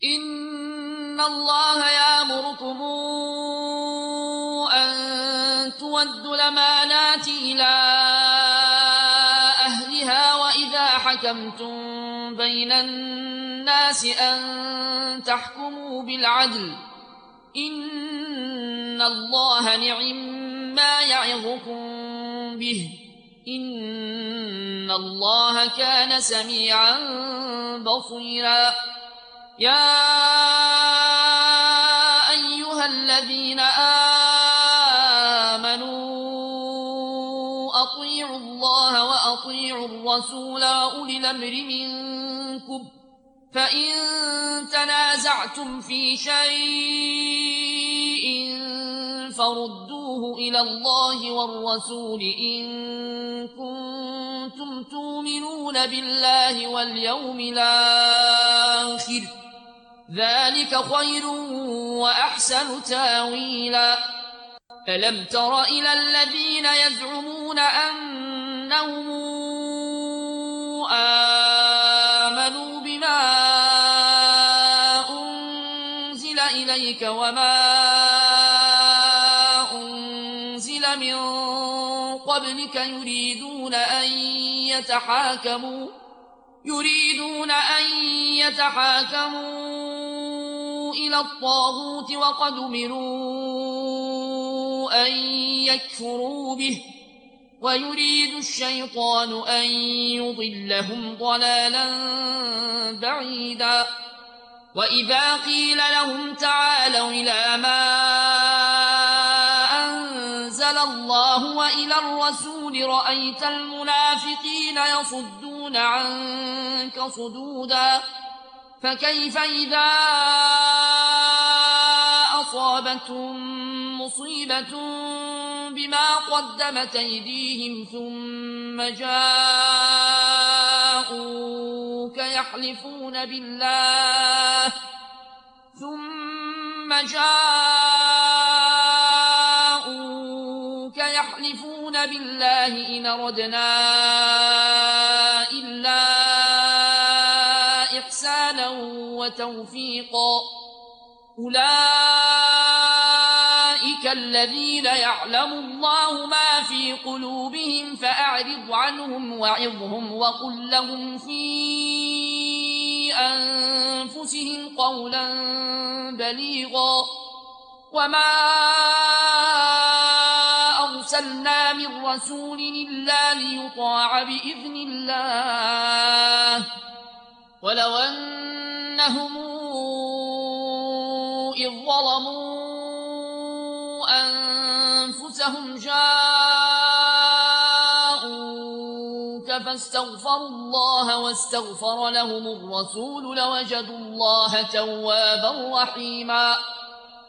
إن الله يأمركم أن تودوا الأمانات إلى أهلها وإذا حكمتم بين الناس أن تحكموا بالعدل إن الله نعم-ما يعظكم به إن الله كان سميعا بصيرا يا أيها الذين آمنوا أطيعوا الله وأطيعوا الرسول وأولي الأمر منكم فإن تنازعتم في شيء فردوه إلى الله والرسول إن كنتم تؤمنون بالله واليوم الآخر ذلك خير وأحسن تاويلا ألم تر إلى الذين يزعمون أنهم آمنوا بما أنزل إليك وما أنزل من قبلك يريدون أن يتحاكموا إلى الطاغوت وقد أمروا أن يكفروا به ويريد الشيطان أن يضلهم ضلالا بعيدا وإذا قيل لهم تعالوا إلى ما أنزل الله وإلى الرسول رأيت المنافقين يصدون عنك صدودا فكيف إذا أصابتهم مصيبة بما قدمت أيديهم ثم جاءوك يحلفون بالله إن أردنا إلا إحسانا وتوفيقا أولئك الذين يعلم الله ما في قلوبهم فأعرض عنهم وعظهم وقل لهم في أنفسهم قولا بليغا وما أرسلنا من رسول إلا ليطاع بإذن الله ولو أنهم إذ ظلموا أنفسهم جاءوك فاستغفروا الله واستغفر لهم الرسول لوجدوا الله توابا رحيما